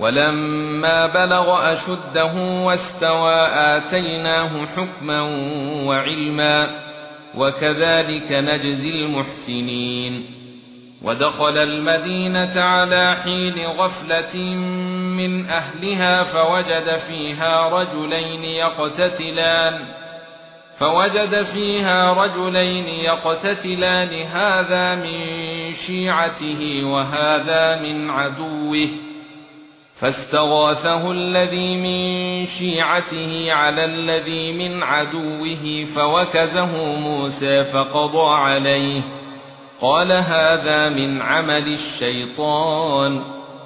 ولما بلغ أشده واستوى آتيناه حكما وعلما وكذلك نجزي المحسنين. ودخل المدينة على حين غفلة من أهلها فوجد فيها رجلين يقتتلان هذا من شيعته وهذا من عدوه فاستغاثه الذي من شيعته على الذي من عدوه فوكزه موسى فقضى عليه قال هذا من عمل الشيطان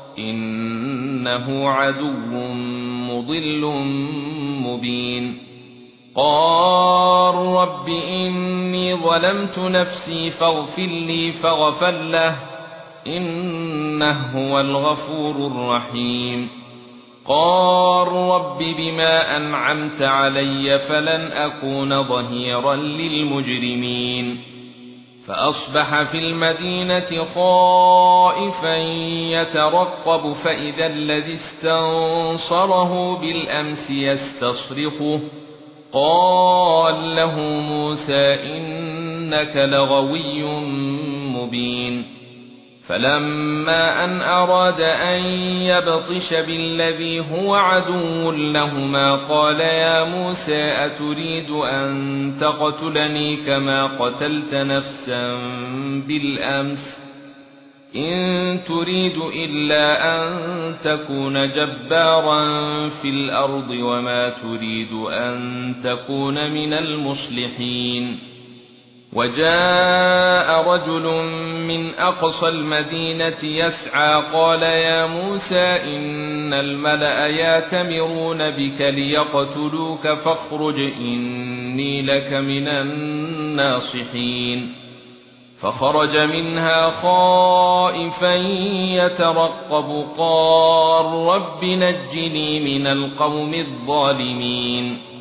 إنه عدو مضل مبين. قال رب إني ظلمت نفسي فاغفر لي فغفر له إنه هو الغفور الرحيم. قال رب بما أنعمت علي فلن أكون ظهيرا للمجرمين. فأصبح في المدينة خائفا يترقب فإذا الذي استنصره بالأمس يستصرخه قال له موسى إنك لغوي مبين. فلما أن أراد أن يبطش بالذي هو عدو لهما قال يا موسى أتريد أن تقتلني كما قتلت نفسا بالأمس إن تريد إلا أن تكون جبارا في الأرض وما تريد أن تكون من المصلحين. وجاء رجل من أقصى المدينة يسعى قال يا موسى إن الملأ يأتمرون بك ليقتلوك فاخرج إني لك من الناصحين. فخرج منها خائفا يترقب قال رب نجني من القوم الظالمين.